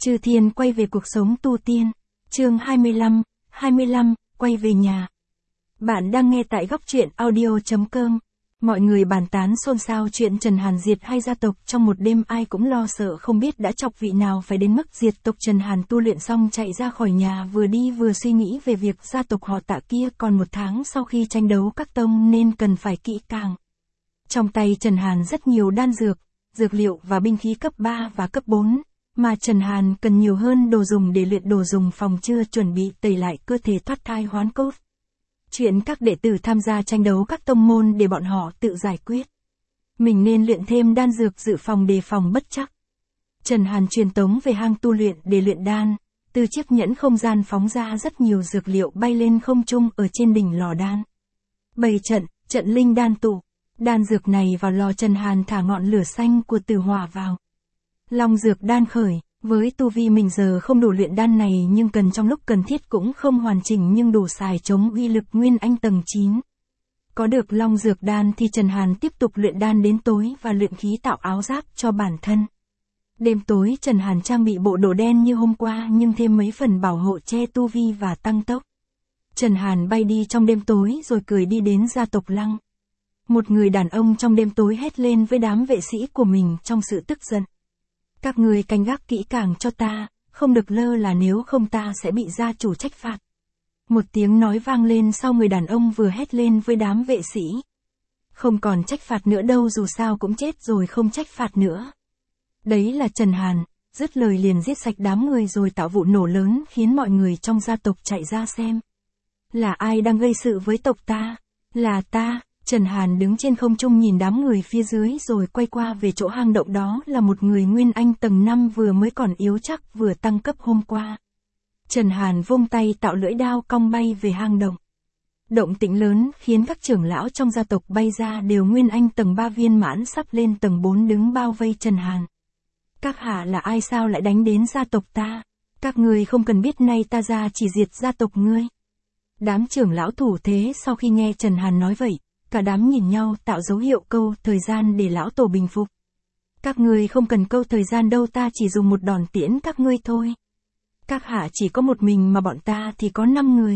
Chư Thiên quay về cuộc sống tu tiên. Chương 25, quay về nhà. Bạn đang nghe tại góc truyện audio.com. Mọi người bàn tán xôn xao chuyện Trần Hàn diệt hai gia tộc trong một đêm, ai cũng lo sợ không biết đã chọc vị nào phải đến mức diệt tộc. Trần Hàn tu luyện xong chạy ra khỏi nhà, vừa đi vừa suy nghĩ về việc gia tộc họ Tạ kia còn 1 tháng sau khi tranh đấu các tông nên cần phải kỹ càng. Trong tay Trần Hàn rất nhiều đan dược, dược liệu và binh khí cấp 3 và cấp 4. Mà Trần Hàn cần nhiều hơn đồ dùng để luyện, đồ dùng phòng chưa chuẩn bị tẩy lại cơ thể, thoát thai hoán cốt. Chuyện các đệ tử tham gia tranh đấu các tông môn để bọn họ tự giải quyết. Mình nên luyện thêm đan dược dự phòng đề phòng bất trắc. Trần Hàn truyền tống về hang tu luyện để luyện đan, từ chiếc nhẫn không gian phóng ra rất nhiều dược liệu bay lên không trung ở trên đỉnh lò đan. Bày trận linh đan tụ, đan dược này vào lò. Trần Hàn thả ngọn lửa xanh của tử hỏa vào. Long dược đan khởi, với tu vi mình giờ không đủ luyện đan này, nhưng cần trong lúc cần thiết cũng không hoàn chỉnh nhưng đủ xài chống uy lực Nguyên Anh tầng 9. Có được long dược đan thì Trần Hàn tiếp tục luyện đan đến tối và luyện khí tạo áo giáp cho bản thân. Đêm tối Trần Hàn trang bị bộ đồ đen như hôm qua nhưng thêm mấy phần bảo hộ che tu vi và tăng tốc. Trần Hàn bay đi trong đêm tối rồi cười đi đến gia tộc Lăng. Một người đàn ông trong đêm tối hét lên với đám vệ sĩ của mình trong sự tức giận. Các người canh gác kỹ càng cho ta, không được lơ là, nếu không ta sẽ bị gia chủ trách phạt. Một tiếng nói vang lên sau người đàn ông vừa hét lên với đám vệ sĩ. Không còn trách phạt nữa đâu, dù sao cũng chết rồi, không trách phạt nữa. Đấy là Trần Hàn, dứt lời liền giết sạch đám người rồi tạo vụ nổ lớn khiến mọi người trong gia tộc chạy ra xem. Là ai đang gây sự với tộc ta? Là ta. Trần Hàn đứng trên không trung nhìn đám người phía dưới rồi quay qua về chỗ hang động, đó là một người Nguyên Anh tầng 5 vừa mới còn yếu chắc, vừa tăng cấp hôm qua. Trần Hàn vung tay tạo lưỡi đao cong bay về hang động. Động tĩnh lớn khiến các trưởng lão trong gia tộc bay ra, đều Nguyên Anh tầng 3 viên mãn sắp lên tầng 4 đứng bao vây Trần Hàn. Các hạ là ai, sao lại đánh đến gia tộc ta? Các người không cần biết, nay ta ra chỉ diệt gia tộc ngươi. Đám trưởng lão thủ thế sau khi nghe Trần Hàn nói vậy, cả đám nhìn nhau tạo dấu hiệu câu thời gian để lão tổ bình phục. Các ngươi không cần câu thời gian đâu, ta chỉ dùng một đòn tiễn các ngươi thôi. Các hạ chỉ có một mình mà bọn ta thì có 5 người.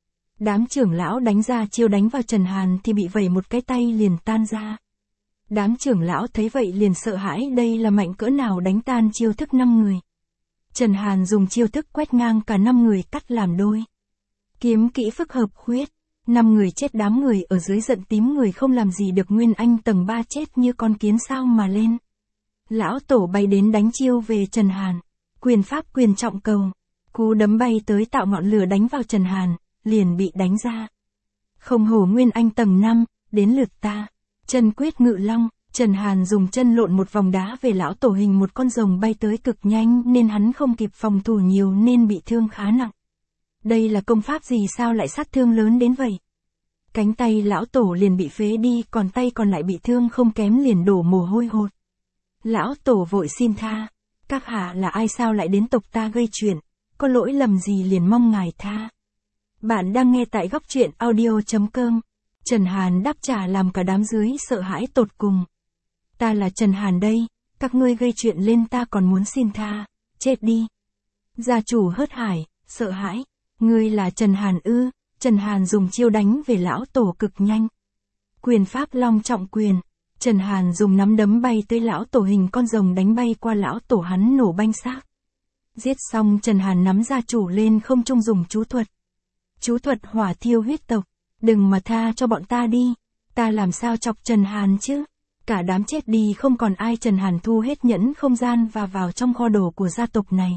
Đám trưởng lão đánh ra chiêu đánh vào Trần Hàn thì bị vẩy một cái tay liền tan ra. Đám trưởng lão thấy vậy liền sợ hãi, đây là mạnh cỡ nào đánh tan chiêu thức 5 người. Trần Hàn dùng chiêu thức quét ngang cả 5 người, cắt làm đôi. Kiếm kỹ phức hợp khuyết. 5 người chết, đám người ở dưới giận tím, người không làm gì được Nguyên Anh tầng 3 chết như con kiến sao mà lên. Lão tổ bay đến đánh chiêu về Trần Hàn. Quyền pháp quyền trọng cầu. Cú đấm bay tới tạo ngọn lửa đánh vào Trần Hàn, liền bị đánh ra. Không hổ Nguyên Anh tầng 5, đến lượt ta. Chân quyết ngự long. Trần Hàn dùng chân lộn một vòng đá về lão tổ, hình một con rồng bay tới cực nhanh nên hắn không kịp phòng thủ nhiều nên bị thương khá nặng. Đây là công pháp gì sao lại sát thương lớn đến vậy? Cánh tay lão tổ liền bị phế đi, còn tay còn lại bị thương không kém, liền đổ mồ hôi hột. Lão tổ vội xin tha. Các hạ là ai, sao lại đến tộc ta gây chuyện? Có lỗi lầm gì liền mong ngài tha. Bạn đang nghe tại góc truyện audio.com. Trần Hàn đáp trả làm cả đám dưới sợ hãi tột cùng. Ta là Trần Hàn đây, các ngươi gây chuyện lên ta còn muốn xin tha, chết đi. Gia chủ hớt hải, sợ hãi. Ngươi là Trần Hàn ư? Trần Hàn dùng chiêu đánh về lão tổ cực nhanh. Quyền pháp long trọng quyền. Trần Hàn dùng nắm đấm bay tới lão tổ, hình con rồng đánh bay qua lão tổ, hắn nổ banh xác. Giết xong Trần Hàn nắm gia chủ lên không trung dùng chú thuật. Chú thuật hỏa thiêu huyết tộc. Đừng mà tha cho bọn ta đi. Ta làm sao chọc Trần Hàn chứ? Cả đám chết đi không còn ai. Trần Hàn thu hết nhẫn không gian và vào trong kho đồ của gia tộc này.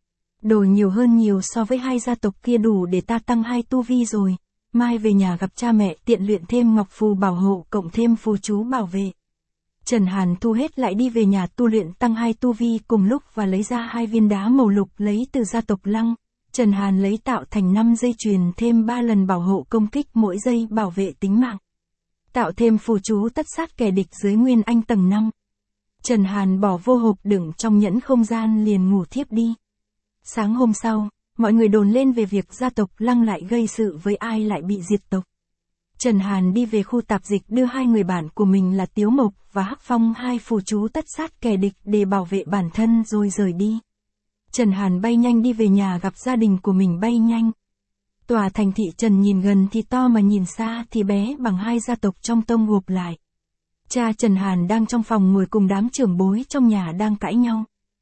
Đồ nhiều hơn nhiều so với hai gia tộc kia, đủ để ta tăng 2 tu vi rồi. Mai về nhà gặp cha mẹ tiện luyện thêm ngọc phù bảo hộ cộng thêm phù chú bảo vệ. Trần Hàn thu hết lại đi về nhà tu luyện tăng 2 tu vi cùng lúc và lấy ra 2 viên đá màu lục lấy từ gia tộc Lăng. Trần Hàn lấy tạo thành 5 dây chuyền thêm 3 lần bảo hộ công kích, mỗi dây bảo vệ tính mạng. Tạo thêm phù chú tất sát kẻ địch dưới Nguyên Anh tầng 5. Trần Hàn bỏ vô hộp đựng trong nhẫn không gian liền ngủ thiếp đi. Sáng hôm sau, mọi người đồn lên về việc gia tộc Lăng lại gây sự với ai lại bị diệt tộc. Trần Hàn đi về khu tạp dịch đưa 2 người bạn của mình là Tiếu Mộc và Hắc Phong 2 phù chú tất sát kẻ địch để bảo vệ bản thân rồi rời đi. Trần Hàn bay nhanh đi về nhà gặp gia đình của mình bay nhanh. Tòa thành thị Trần nhìn gần thì to mà nhìn xa thì bé bằng hai gia tộc trong tông gộp lại. Cha Trần Hàn đang trong phòng ngồi cùng đám trưởng bối trong nhà đang cãi nhau.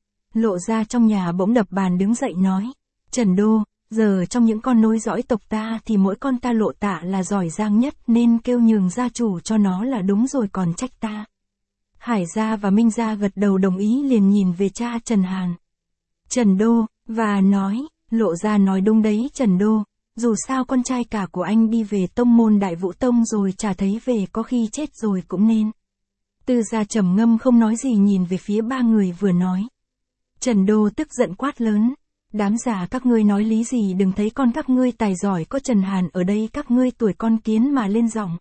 Lộ Gia trong nhà bỗng đập bàn đứng dậy nói, Trần Đô, giờ trong những con nối dõi tộc ta thì mỗi con ta Lộ Tạ là giỏi giang nhất nên kêu nhường gia chủ cho nó là đúng rồi còn trách ta. Hải Gia và Minh Gia gật đầu đồng ý liền nhìn về cha Trần Hàn. Trần Đô, và nói, Lộ Gia nói đúng đấy Trần Đô, dù sao con trai cả của anh đi về tông môn Đại Vũ Tông rồi chả thấy về có khi chết rồi cũng nên. Tư Gia trầm ngâm không nói gì nhìn về phía ba người vừa nói. Trần Đô tức giận quát lớn, đám già các ngươi nói lý gì đừng thấy con các ngươi tài giỏi có Trần Hàn ở đây các ngươi tuổi con kiến mà lên giọng.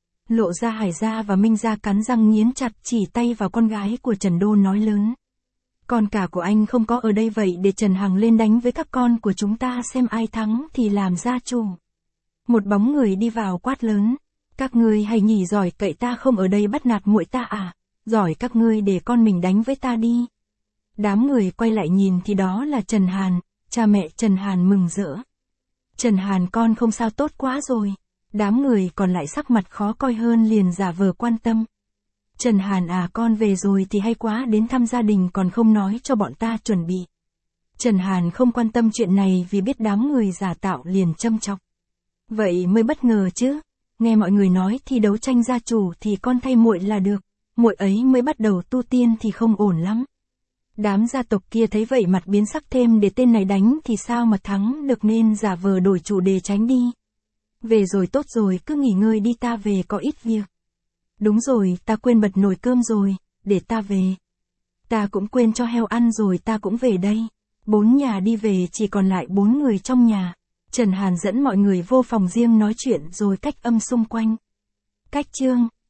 Lộ Gia Hải Gia và Minh Gia cắn răng nghiến chặt chỉ tay vào con gái của Trần Đô nói lớn. Con cả của anh không có ở đây vậy để Trần Hằng lên đánh với các con của chúng ta xem ai thắng thì làm gia chủ. Một bóng người đi vào quát lớn. Các ngươi hay nhỉ giỏi cậy ta không ở đây bắt nạt muội ta à, giỏi các ngươi để con mình đánh với ta đi. Đám người quay lại nhìn thì đó là Trần Hàn, cha mẹ Trần Hàn mừng rỡ. Trần Hàn con không sao tốt quá rồi. Đám người còn lại sắc mặt khó coi hơn liền giả vờ quan tâm. Trần Hàn à con về rồi thì hay quá đến thăm gia đình còn không nói cho bọn ta chuẩn bị. Trần Hàn không quan tâm chuyện này vì biết đám người giả tạo liền châm chọc. Vậy mới bất ngờ chứ, nghe mọi người nói thì đấu tranh gia chủ thì con thay muội là được, muội ấy mới bắt đầu tu tiên thì không ổn lắm. Đám gia tộc kia thấy vậy mặt biến sắc thêm để tên này đánh thì sao mà thắng được nên giả vờ đổi chủ đề tránh đi. Về rồi tốt rồi cứ nghỉ ngơi đi ta về có ít việc. Đúng rồi ta quên bật nồi cơm rồi, để ta về. Ta cũng quên cho heo ăn rồi ta cũng về đây. 4 nhà đi về chỉ còn lại 4 người trong nhà. Trần Hàn dẫn mọi người vô phòng riêng nói chuyện rồi cách âm xung quanh. Cách chương